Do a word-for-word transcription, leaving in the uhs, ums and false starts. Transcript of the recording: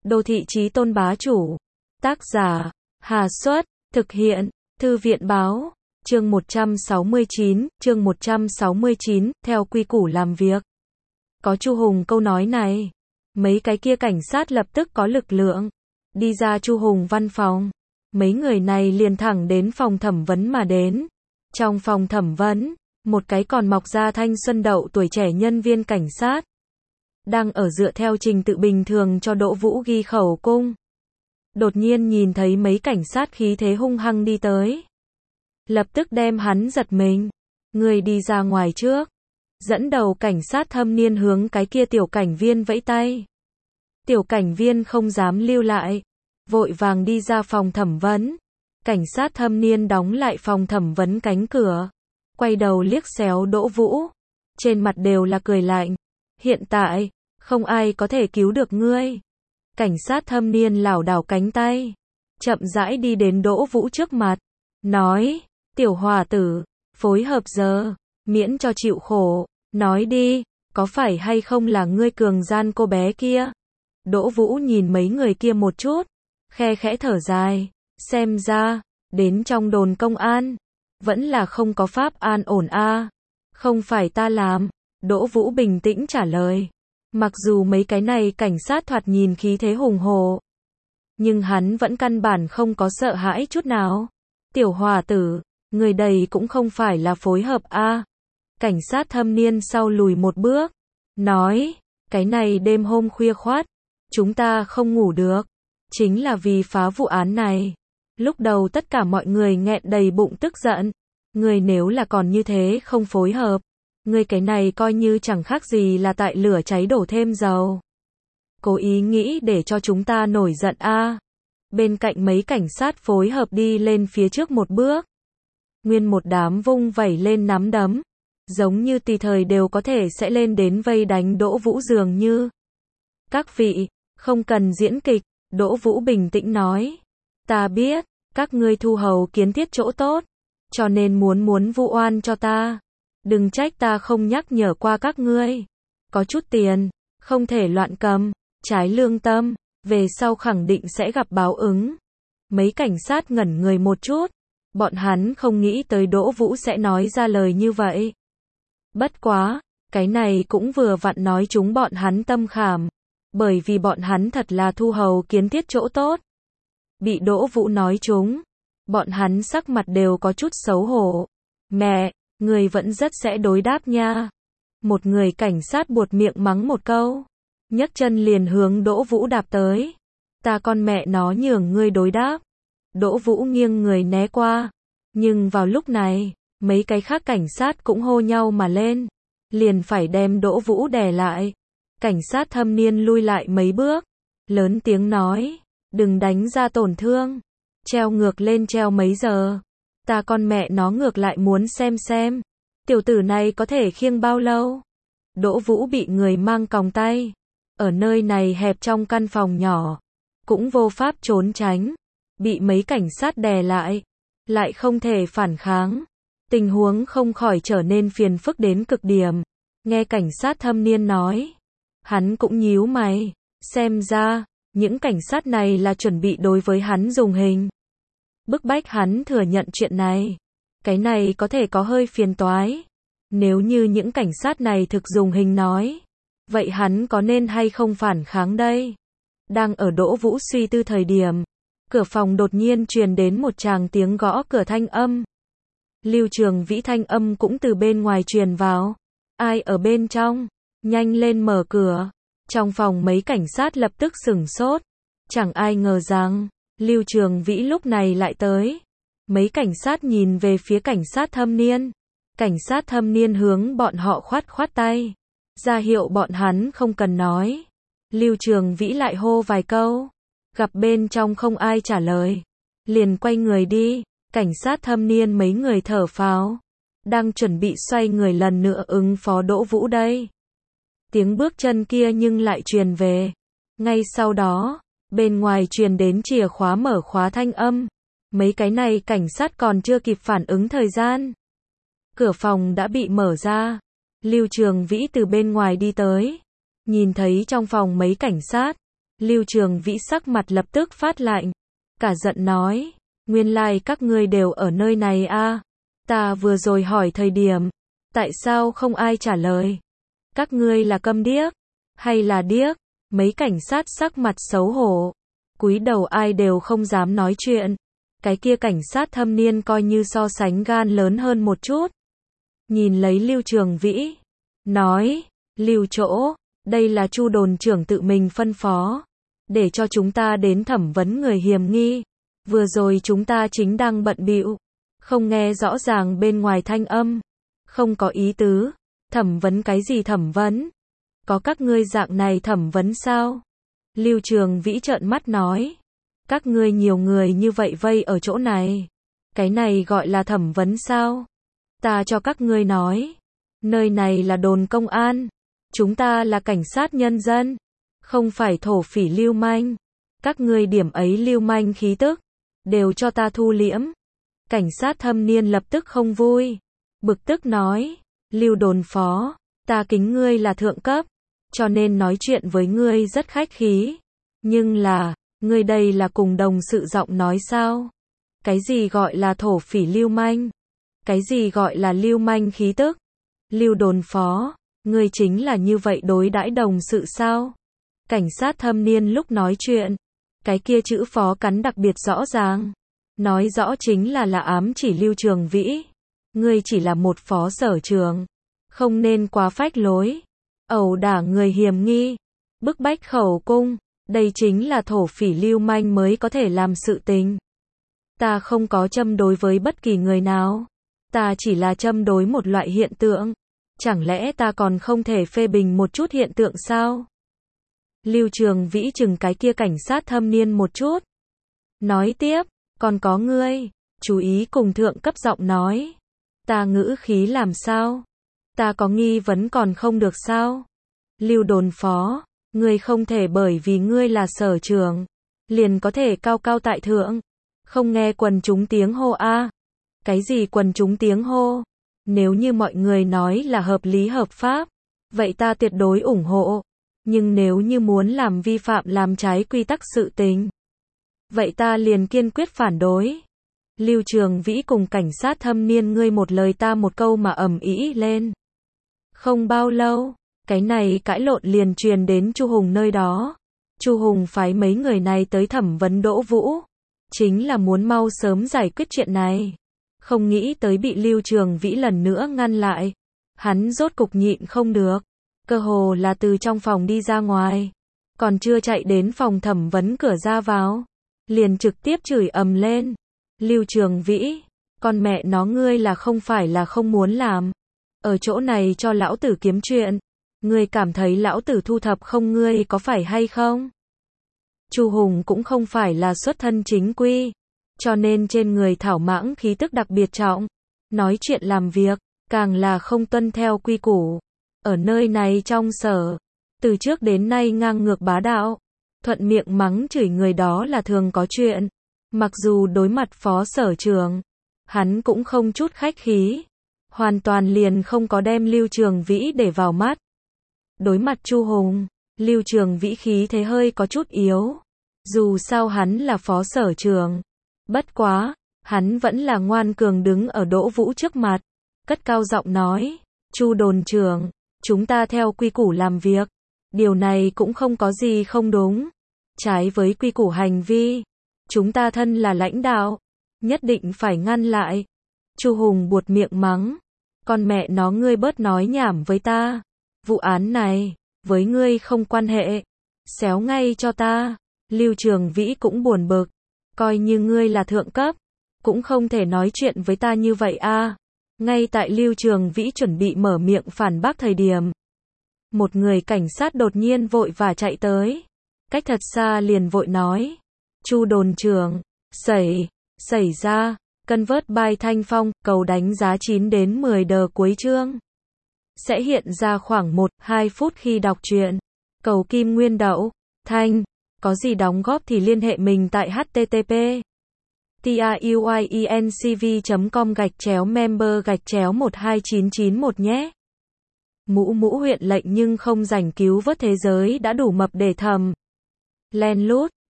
Đô thị chí tôn bá chủ. Tác giả, Hà Xuất, thực hiện, Thư viện báo, chương một trăm sáu mươi chín, chương một trăm sáu mươi chín, theo quy củ làm việc. Có Chu Hùng câu nói này, mấy cái kia cảnh sát lập tức có lực lượng, đi ra Chu Hùng văn phòng. Mấy người này liền thẳng đến phòng thẩm vấn mà đến. Trong phòng thẩm vấn, một cái còn mọc ra thanh xuân đậu tuổi trẻ nhân viên cảnh sát đang ở dựa theo trình tự bình thường cho Đỗ Vũ ghi khẩu cung. Đột nhiên nhìn thấy mấy cảnh sát khí thế hung hăng đi tới, lập tức đem hắn giật mình. Người đi ra ngoài trước. Dẫn đầu cảnh sát thâm niên hướng cái kia tiểu cảnh viên vẫy tay. Tiểu cảnh viên không dám lưu lại, vội vàng đi ra phòng thẩm vấn. Cảnh sát thâm niên đóng lại phòng thẩm vấn cánh cửa, quay đầu liếc xéo Đỗ Vũ, trên mặt đều là cười lạnh. Hiện tại, không ai có thể cứu được ngươi. Cảnh sát thâm niên lảo đảo cánh tay, chậm rãi đi đến Đỗ Vũ trước mặt, nói, tiểu hòa tử, phối hợp giờ, miễn cho chịu khổ, nói đi, có phải hay không là ngươi cường gian cô bé kia? Đỗ Vũ nhìn mấy người kia một chút, khe khẽ thở dài, xem ra, đến trong đồn công an, vẫn là không có pháp an ổn a. Không phải ta làm, Đỗ Vũ bình tĩnh trả lời. Mặc dù mấy cái này cảnh sát thoạt nhìn khí thế hùng hồ, nhưng hắn vẫn căn bản không có sợ hãi chút nào. Tiểu hòa tử, người đầy cũng không phải là phối hợp a. Cảnh sát thâm niên sau lùi một bước, nói, cái này đêm hôm khuya khoắt, chúng ta không ngủ được, chính là vì phá vụ án này. Lúc đầu tất cả mọi người nghẹn đầy bụng tức giận, người nếu là còn như thế không phối hợp, người cái này coi như chẳng khác gì là tại lửa cháy đổ thêm dầu. Cố ý nghĩ để cho chúng ta nổi giận a. Bên cạnh mấy cảnh sát phối hợp đi lên phía trước một bước. Nguyên một đám vung vẩy lên nắm đấm, giống như tùy thời đều có thể sẽ lên đến vây đánh Đỗ Vũ dường như. Các vị, không cần diễn kịch, Đỗ Vũ bình tĩnh nói. Ta biết, các ngươi thu hầu kiến thiết chỗ tốt, cho nên muốn muốn vu oan cho ta. Đừng trách ta không nhắc nhở qua các ngươi. Có chút tiền, không thể loạn cầm, trái lương tâm, về sau khẳng định sẽ gặp báo ứng. Mấy cảnh sát ngẩn người một chút, bọn hắn không nghĩ tới Đỗ Vũ sẽ nói ra lời như vậy. Bất quá, cái này cũng vừa vặn nói chúng bọn hắn tâm khảm, bởi vì bọn hắn thật là thu hầu kiến thiết chỗ tốt. Bị Đỗ Vũ nói chúng, bọn hắn sắc mặt đều có chút xấu hổ. Mẹ, người vẫn rất sẽ đối đáp nha. Một người cảnh sát buột miệng mắng một câu, nhấc chân liền hướng Đỗ Vũ đạp tới. Ta con mẹ nó nhường ngươi đối đáp. Đỗ Vũ nghiêng người né qua, nhưng vào lúc này, mấy cái khác cảnh sát cũng hô nhau mà lên, liền phải đem Đỗ Vũ đè lại. Cảnh sát thâm niên lui lại mấy bước, lớn tiếng nói, đừng đánh ra tổn thương, treo ngược lên treo mấy giờ. Ta con mẹ nó ngược lại muốn xem xem, tiểu tử này có thể khiêng bao lâu. Đỗ Vũ bị người mang còng tay, ở nơi này hẹp trong căn phòng nhỏ, cũng vô pháp trốn tránh, bị mấy cảnh sát đè lại, lại không thể phản kháng. Tình huống không khỏi trở nên phiền phức đến cực điểm. Nghe cảnh sát thâm niên nói, hắn cũng nhíu mày, xem ra, những cảnh sát này là chuẩn bị đối với hắn dùng hình. Bức bách hắn thừa nhận chuyện này. Cái này có thể có hơi phiền toái. Nếu như những cảnh sát này thực dùng hình nói, vậy hắn có nên hay không phản kháng đây? Đang ở Đỗ Vũ suy tư thời điểm, cửa phòng đột nhiên truyền đến một tràng tiếng gõ cửa thanh âm. Lưu Trường Vĩ thanh âm cũng từ bên ngoài truyền vào. Ai ở bên trong? Nhanh lên mở cửa. Trong phòng mấy cảnh sát lập tức sửng sốt. Chẳng ai ngờ rằng, Lưu Trường Vĩ lúc này lại tới. Mấy cảnh sát nhìn về phía cảnh sát thâm niên. Cảnh sát thâm niên hướng bọn họ khoát khoát tay, ra hiệu bọn hắn không cần nói. Lưu Trường Vĩ lại hô vài câu, gặp bên trong không ai trả lời, liền quay người đi. Cảnh sát thâm niên mấy người thở phào, đang chuẩn bị xoay người lần nữa ứng phó Đỗ Vũ đây. Tiếng bước chân kia nhưng lại truyền về. Ngay sau đó, bên ngoài truyền đến chìa khóa mở khóa thanh âm. Mấy cái này cảnh sát còn chưa kịp phản ứng thời gian, cửa phòng đã bị mở ra. Lưu Trường Vĩ từ bên ngoài đi tới, nhìn thấy trong phòng mấy cảnh sát, Lưu Trường Vĩ sắc mặt lập tức phát lạnh, cả giận nói, nguyên lai like các ngươi đều ở nơi này a? À? Ta vừa rồi hỏi thời điểm, tại sao không ai trả lời? Các ngươi là câm điếc, hay là điếc? Mấy cảnh sát sắc mặt xấu hổ, cúi đầu ai đều không dám nói chuyện. Cái kia cảnh sát thâm niên coi như so sánh gan lớn hơn một chút. Nhìn lấy Lưu Trường Vĩ, nói, Lưu chỗ, đây là Chu đồn trưởng tự mình phân phó, để cho chúng ta đến thẩm vấn người hiểm nghi. Vừa rồi chúng ta chính đang bận bịu, không nghe rõ ràng bên ngoài thanh âm, không có ý tứ. Thẩm vấn cái gì thẩm vấn? Có các ngươi dạng này thẩm vấn sao? Lưu Trường Vĩ trợn mắt nói, các ngươi nhiều người như vậy vây ở chỗ này, cái này gọi là thẩm vấn sao? Ta cho các ngươi nói, nơi này là đồn công an, chúng ta là cảnh sát nhân dân, không phải thổ phỉ lưu manh. Các ngươi điểm ấy lưu manh khí tức, đều cho ta thu liễm. Cảnh sát thâm niên lập tức không vui, bực tức nói, Lưu đồn phó, ta kính ngươi là thượng cấp, cho nên nói chuyện với ngươi rất khách khí. Nhưng là, ngươi đây là cùng đồng sự giọng nói sao? Cái gì gọi là thổ phỉ lưu manh? Cái gì gọi là lưu manh khí tức? Lưu đồn phó, ngươi chính là như vậy đối đãi đồng sự sao? Cảnh sát thâm niên lúc nói chuyện, cái kia chữ phó cắn đặc biệt rõ ràng, nói rõ chính là là ám chỉ Lưu Trường Vĩ. Ngươi chỉ là một phó sở trường, không nên quá phách lối, ẩu đả người hiểm nghi, bức bách khẩu cung, đây chính là thổ phỉ lưu manh mới có thể làm sự tình. Ta không có châm đối với bất kỳ người nào, ta chỉ là châm đối một loại hiện tượng, chẳng lẽ ta còn không thể phê bình một chút hiện tượng sao? Lưu Trường Vĩ chừng cái kia cảnh sát thâm niên một chút, nói tiếp, còn có ngươi, chú ý cùng thượng cấp giọng nói, ta ngữ khí làm sao? Ta có nghi vấn còn không được sao? Lưu đồn phó, ngươi không thể bởi vì ngươi là sở trường, liền có thể cao cao tại thượng, không nghe quần chúng tiếng hô a? À? Cái gì quần chúng tiếng hô? Nếu như mọi người nói là hợp lý hợp pháp, vậy ta tuyệt đối ủng hộ. Nhưng nếu như muốn làm vi phạm làm trái quy tắc sự tình, vậy ta liền kiên quyết phản đối. Lưu Trường Vĩ cùng cảnh sát thâm niên ngươi một lời ta một câu mà ầm ĩ lên. Không bao lâu, cái này cãi lộn liền truyền đến Chu Hùng nơi đó. Chu Hùng phái mấy người này tới thẩm vấn Đỗ Vũ, chính là muốn mau sớm giải quyết chuyện này. Không nghĩ tới bị Lưu Trường Vĩ lần nữa ngăn lại. Hắn rốt cục nhịn không được, cơ hồ là từ trong phòng đi ra ngoài, còn chưa chạy đến phòng thẩm vấn cửa ra vào, liền trực tiếp chửi ầm lên. Lưu Trường Vĩ, con mẹ nó ngươi là không phải là không muốn làm, ở chỗ này cho lão tử kiếm chuyện, ngươi cảm thấy lão tử thu thập không ngươi có phải hay không? Chu Hùng cũng không phải là xuất thân chính quy, cho nên trên người thảo mãng khí tức đặc biệt trọng, nói chuyện làm việc, càng là không tuân theo quy củ. Ở nơi này trong sở, từ trước đến nay ngang ngược bá đạo, thuận miệng mắng chửi người đó là thường có chuyện. Mặc dù đối mặt phó sở trường, hắn cũng không chút khách khí, hoàn toàn liền không có đem Lưu Trường Vĩ để vào mắt. Đối mặt Chu Hùng, Lưu Trường Vĩ khí thế hơi có chút yếu, dù sao hắn là phó sở trường. Bất quá, hắn vẫn là ngoan cường đứng ở Đỗ Vũ trước mặt, cất cao giọng nói, Chu đồn trưởng, chúng ta theo quy củ làm việc, điều này cũng không có gì không đúng, trái với quy củ hành vi, chúng ta thân là lãnh đạo, nhất định phải ngăn lại. Chu Hùng buột miệng mắng, con mẹ nó ngươi bớt nói nhảm với ta, vụ án này, với ngươi không quan hệ, xéo ngay cho ta. Lưu Trường Vĩ cũng buồn bực, coi như ngươi là thượng cấp, cũng không thể nói chuyện với ta như vậy a. À. Ngay tại Lưu Trường Vĩ chuẩn bị mở miệng phản bác thời điểm, một người cảnh sát đột nhiên vội và chạy tới, cách thật xa liền vội nói, Chu đồn trưởng, xảy, xảy ra, cân vớt bài Thanh Phong, cầu đánh giá chín đến mười đờ cuối chương. Sẽ hiện ra khoảng một đến hai phút khi đọc truyện. Cầu kim nguyên đậu, thanh, có gì đóng góp thì liên hệ mình tại http truyencv chấm com gạch chéo member gạch chéo một hai chín chín một nhé. Mũ mũ huyện lệnh nhưng không rảnh cứu vớt thế giới đã đủ mập để thầm. Len lút.